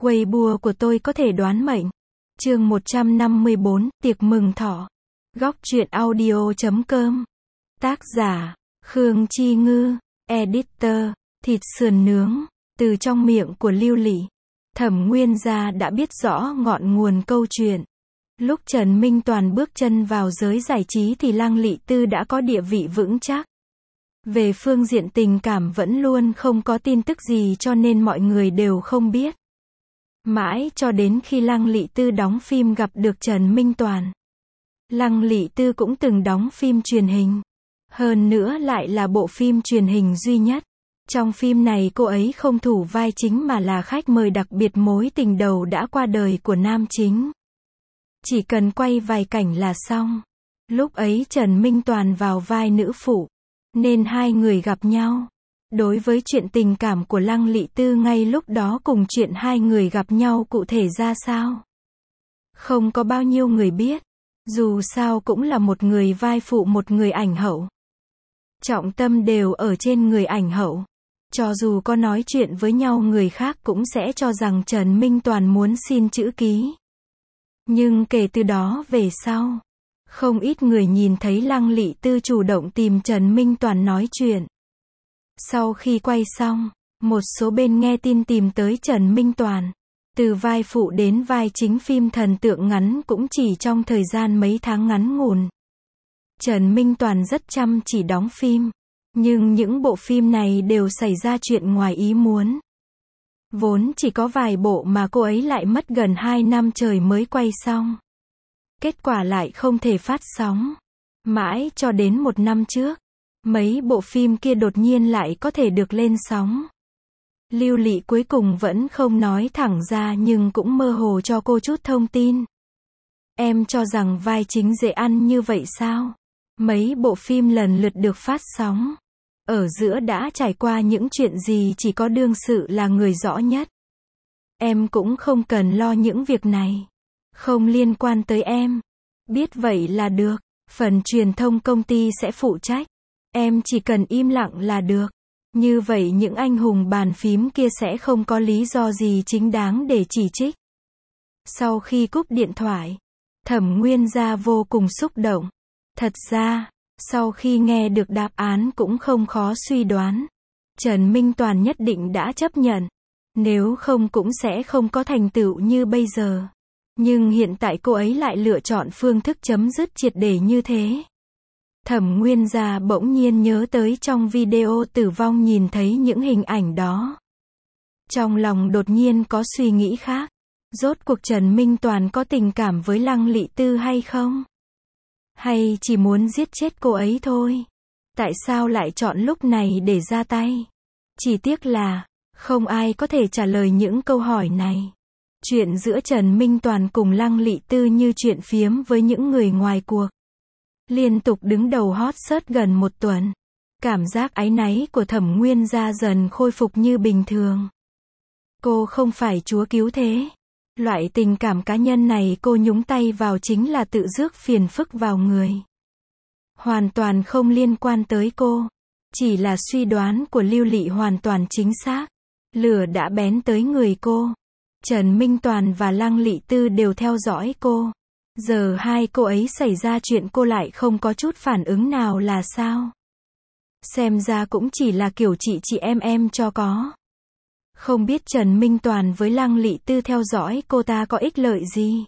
Weibo của tôi có thể đoán mệnh. Chương 154, tiệc mừng thọ. Góc truyện audio.com. Tác giả, Khương Chi Ngư. Editor, thịt sườn nướng. Từ trong miệng của Lưu Lị, Thẩm Nguyên Gia đã biết rõ ngọn nguồn câu chuyện. Lúc Trần Minh Toàn bước chân vào giới giải trí thì Lăng Lị Tư đã có địa vị vững chắc. Về phương diện tình cảm vẫn luôn không có tin tức gì cho nên mọi người đều không biết. Mãi cho đến khi Lăng Lị Tư đóng phim gặp được Trần Minh Toàn. Lăng Lị Tư cũng từng đóng phim truyền hình. Hơn nữa lại là bộ phim truyền hình duy nhất. Trong phim này cô ấy không thủ vai chính mà là khách mời đặc biệt mối tình đầu đã qua đời của nam chính. Chỉ cần quay vài cảnh là xong. Lúc ấy Trần Minh Toàn vào vai nữ phụ, nên hai người gặp nhau. Đối với chuyện tình cảm của Lăng Lị Tư ngay lúc đó cùng chuyện hai người gặp nhau cụ thể ra sao, không có bao nhiêu người biết. Dù sao cũng là một người vai phụ một người ảnh hậu. Trọng tâm đều ở trên người ảnh hậu. Cho dù có nói chuyện với nhau người khác cũng sẽ cho rằng Trần Minh Toàn muốn xin chữ ký. Nhưng kể từ đó về sau, không ít người nhìn thấy Lăng Lị Tư chủ động tìm Trần Minh Toàn nói chuyện. Sau khi quay xong, một số bên nghe tin tìm tới Trần Minh Toàn. Từ vai phụ đến vai chính phim thần tượng ngắn cũng chỉ trong thời gian mấy tháng ngắn ngủn. Trần Minh Toàn rất chăm chỉ đóng phim. Nhưng những bộ phim này đều xảy ra chuyện ngoài ý muốn. Vốn chỉ có vài bộ mà cô ấy lại mất gần 2 năm trời mới quay xong. Kết quả lại không thể phát sóng. Mãi cho đến 1 năm trước, mấy bộ phim kia đột nhiên lại có thể được lên sóng. Lưu Lị cuối cùng vẫn không nói thẳng ra nhưng cũng mơ hồ cho cô chút thông tin. Em cho rằng vai chính dễ ăn như vậy sao? Mấy bộ phim lần lượt được phát sóng. Ở giữa đã trải qua những chuyện gì chỉ có đương sự là người rõ nhất. Em cũng không cần lo những việc này. Không liên quan tới em. Biết vậy là được. Phần truyền thông công ty sẽ phụ trách. Em chỉ cần im lặng là được. Như vậy những anh hùng bàn phím kia sẽ không có lý do gì chính đáng để chỉ trích. Sau khi cúp điện thoại, Thẩm Nguyên Gia vô cùng xúc động. Thật ra, sau khi nghe được đáp án cũng không khó suy đoán. Trần Minh Toàn nhất định đã chấp nhận. Nếu không cũng sẽ không có thành tựu như bây giờ. Nhưng hiện tại cô ấy lại lựa chọn phương thức chấm dứt triệt để như thế. Thẩm Nguyên Gia bỗng nhiên nhớ tới trong video tử vong nhìn thấy những hình ảnh đó. Trong lòng đột nhiên có suy nghĩ khác. Rốt cuộc Trần Minh Toàn có tình cảm với Lăng Lị Tư hay không? Hay chỉ muốn giết chết cô ấy thôi? Tại sao lại chọn lúc này để ra tay? Chỉ tiếc là, không ai có thể trả lời những câu hỏi này. Chuyện giữa Trần Minh Toàn cùng Lăng Lị Tư như chuyện phiếm với những người ngoài cuộc. Liên tục đứng đầu hot search gần 1 tuần. Cảm giác áy náy của Thẩm Nguyên Gia dần khôi phục như bình thường. Cô không phải chúa cứu thế. Loại tình cảm cá nhân này cô nhúng tay vào chính là tự rước phiền phức vào người. Hoàn toàn không liên quan tới cô. Chỉ là suy đoán của Lưu Lị hoàn toàn chính xác. Lửa đã bén tới người cô. Trần Minh Toàn và Lăng Lị Tư đều theo dõi cô. Giờ hai cô ấy xảy ra chuyện cô lại không có chút phản ứng nào là sao? Xem ra cũng chỉ là kiểu chị em cho có. Không biết Trần Minh Toàn với Lăng Lị Tư theo dõi cô ta có ích lợi gì?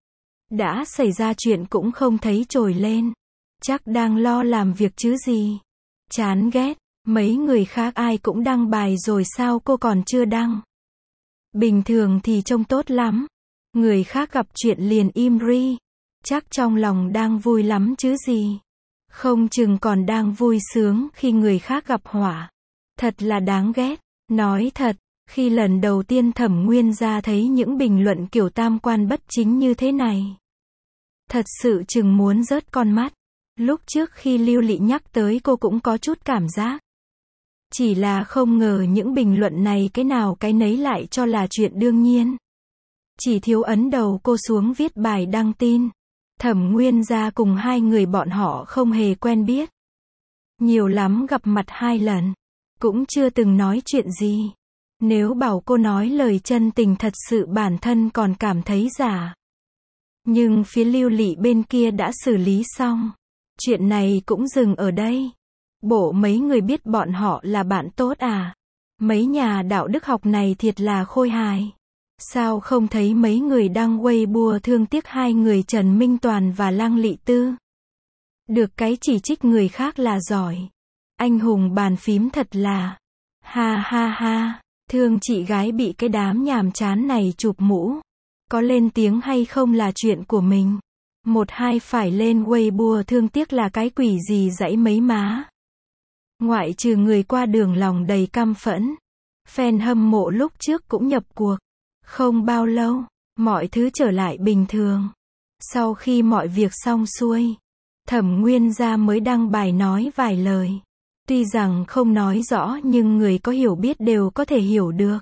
Đã xảy ra chuyện cũng không thấy trồi lên. Chắc đang lo làm việc chứ gì. Chán ghét, mấy người khác ai cũng đăng bài rồi sao cô còn chưa đăng? Bình thường thì trông tốt lắm. Người khác gặp chuyện liền im ri. Chắc trong lòng đang vui lắm chứ gì. Không chừng còn đang vui sướng khi người khác gặp họa. Thật là đáng ghét. Nói thật, khi lần đầu tiên Thẩm Nguyên Gia thấy những bình luận kiểu tam quan bất chính như thế này, thật sự chừng muốn rớt con mắt. Lúc trước khi Lưu Lị nhắc tới cô cũng có chút cảm giác. Chỉ là không ngờ những bình luận này cái nào cái nấy lại cho là chuyện đương nhiên. Chỉ thiếu ấn đầu cô xuống viết bài đăng tin. Thẩm Nguyên Gia cùng hai người bọn họ không hề quen biết. Nhiều lắm gặp mặt 2 lần. Cũng chưa từng nói chuyện gì. Nếu bảo cô nói lời chân tình thật sự bản thân còn cảm thấy giả. Nhưng phía Lưu Lị bên kia đã xử lý xong. Chuyện này cũng dừng ở đây. Bộ mấy người biết bọn họ là bạn tốt à? Mấy nhà đạo đức học này thiệt là khôi hài. Sao không thấy mấy người đăng Weibo thương tiếc hai người Trần Minh Toàn và Lăng Lị Tư? Được cái chỉ trích người khác là giỏi. Anh hùng bàn phím thật là. Ha ha ha. Thương chị gái bị cái đám nhàm chán này chụp mũ. Có lên tiếng hay không là chuyện của mình. Một hai phải lên Weibo thương tiếc là cái quỷ gì dãy mấy má. Ngoại trừ người qua đường lòng đầy căm phẫn. Fan hâm mộ lúc trước cũng nhập cuộc. Không bao lâu, mọi thứ trở lại bình thường. Sau khi mọi việc xong xuôi, Thẩm Nguyên Gia mới đăng bài nói vài lời. Tuy rằng không nói rõ nhưng người có hiểu biết đều có thể hiểu được.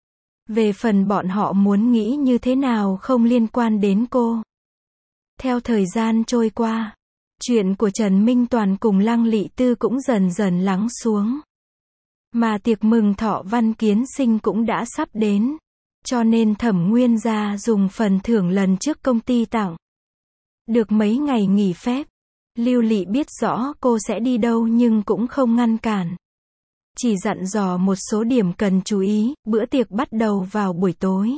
Về phần bọn họ muốn nghĩ như thế nào không liên quan đến cô. Theo thời gian trôi qua, chuyện của Trần Minh Toàn cùng Lăng Lị Tư cũng dần dần lắng xuống. Mà tiệc mừng thọ Văn Kiến Sinh cũng đã sắp đến. Cho nên Thẩm Nguyên Gia dùng phần thưởng lần trước công ty tặng. Được mấy ngày nghỉ phép. Lưu Lị biết rõ cô sẽ đi đâu nhưng cũng không ngăn cản. Chỉ dặn dò một số điểm cần chú ý, bữa tiệc bắt đầu vào buổi tối.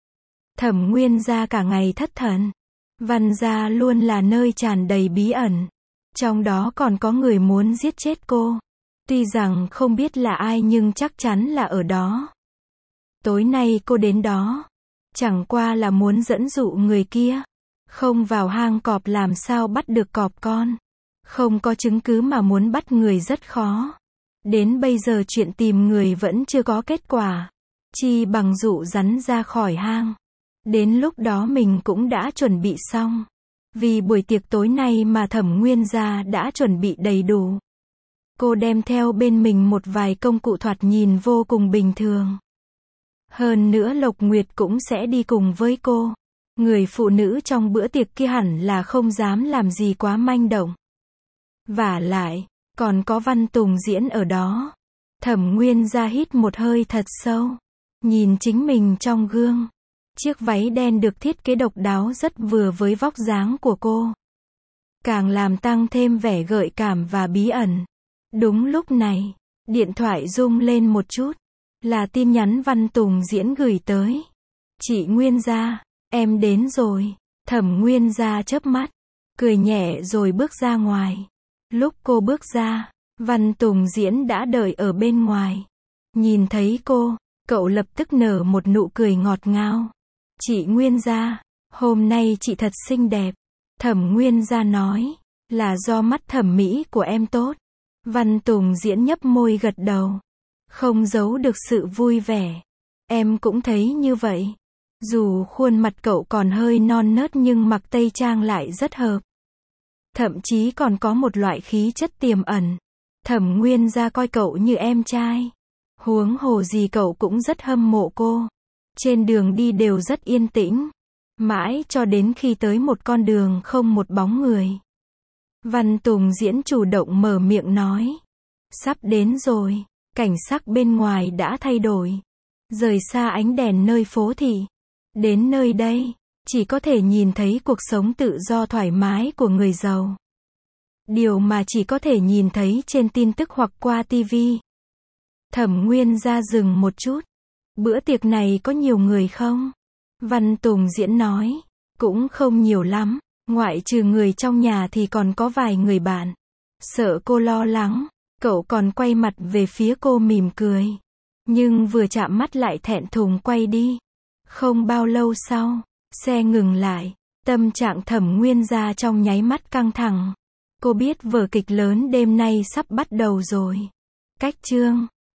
Thẩm Nguyên Gia cả ngày thất thần. Văn gia luôn là nơi tràn đầy bí ẩn. Trong đó còn có người muốn giết chết cô. Tuy rằng không biết là ai nhưng chắc chắn là ở đó. Tối nay cô đến đó. Chẳng qua là muốn dẫn dụ người kia. Không vào hang cọp làm sao bắt được cọp con. Không có chứng cứ mà muốn bắt người rất khó. Đến bây giờ chuyện tìm người vẫn chưa có kết quả. Chi bằng dụ rắn ra khỏi hang. Đến lúc đó mình cũng đã chuẩn bị xong. Vì buổi tiệc tối nay mà Thẩm Nguyên Gia đã chuẩn bị đầy đủ. Cô đem theo bên mình một vài công cụ thoạt nhìn vô cùng bình thường. Hơn nữa Lộc Nguyệt cũng sẽ đi cùng với cô. Người phụ nữ trong bữa tiệc kia hẳn là không dám làm gì quá manh động. Vả lại, còn có Văn Tùng Diễn ở đó. Thẩm Nguyên Gia hít một hơi thật sâu. Nhìn chính mình trong gương. Chiếc váy đen được thiết kế độc đáo rất vừa với vóc dáng của cô. Càng làm tăng thêm vẻ gợi cảm và bí ẩn. Đúng lúc này, điện thoại rung lên một chút. Là tin nhắn Văn Tùng Diễn gửi tới. Chị Nguyên Gia, em đến rồi. Thẩm Nguyên Gia chớp mắt, cười nhẹ rồi bước ra ngoài. Lúc cô bước ra, Văn Tùng Diễn đã đợi ở bên ngoài. Nhìn thấy cô, cậu lập tức nở một nụ cười ngọt ngào. Chị Nguyên Gia, hôm nay chị thật xinh đẹp. Thẩm Nguyên Gia nói, là do mắt thẩm mỹ của em tốt. Văn Tùng Diễn nhấp môi gật đầu. Không giấu được sự vui vẻ. Em cũng thấy như vậy. Dù khuôn mặt cậu còn hơi non nớt nhưng mặc tây trang lại rất hợp. Thậm chí còn có một loại khí chất tiềm ẩn. Thẩm Nguyên Gia coi cậu như em trai. Huống hồ gì cậu cũng rất hâm mộ cô. Trên đường đi đều rất yên tĩnh. Mãi cho đến khi tới một con đường không một bóng người. Văn Tùng Diễn chủ động mở miệng nói. Sắp đến rồi. Cảnh sắc bên ngoài đã thay đổi. Rời xa ánh đèn nơi phố thị. Đến nơi đây, chỉ có thể nhìn thấy cuộc sống tự do thoải mái của người giàu. Điều mà chỉ có thể nhìn thấy trên tin tức hoặc qua TV. Thẩm Nguyên Gia dừng một chút. Bữa tiệc này có nhiều người không? Văn Tùng Diễn nói. Cũng không nhiều lắm. Ngoại trừ người trong nhà thì còn có vài người bạn. Sợ cô lo lắng. Cậu còn quay mặt về phía cô mỉm cười. Nhưng vừa chạm mắt lại thẹn thùng quay đi. Không bao lâu sau, xe ngừng lại. Tâm trạng Thẩm Nguyên Gia trong nháy mắt căng thẳng. Cô biết vở kịch lớn đêm nay sắp bắt đầu rồi. Cách chương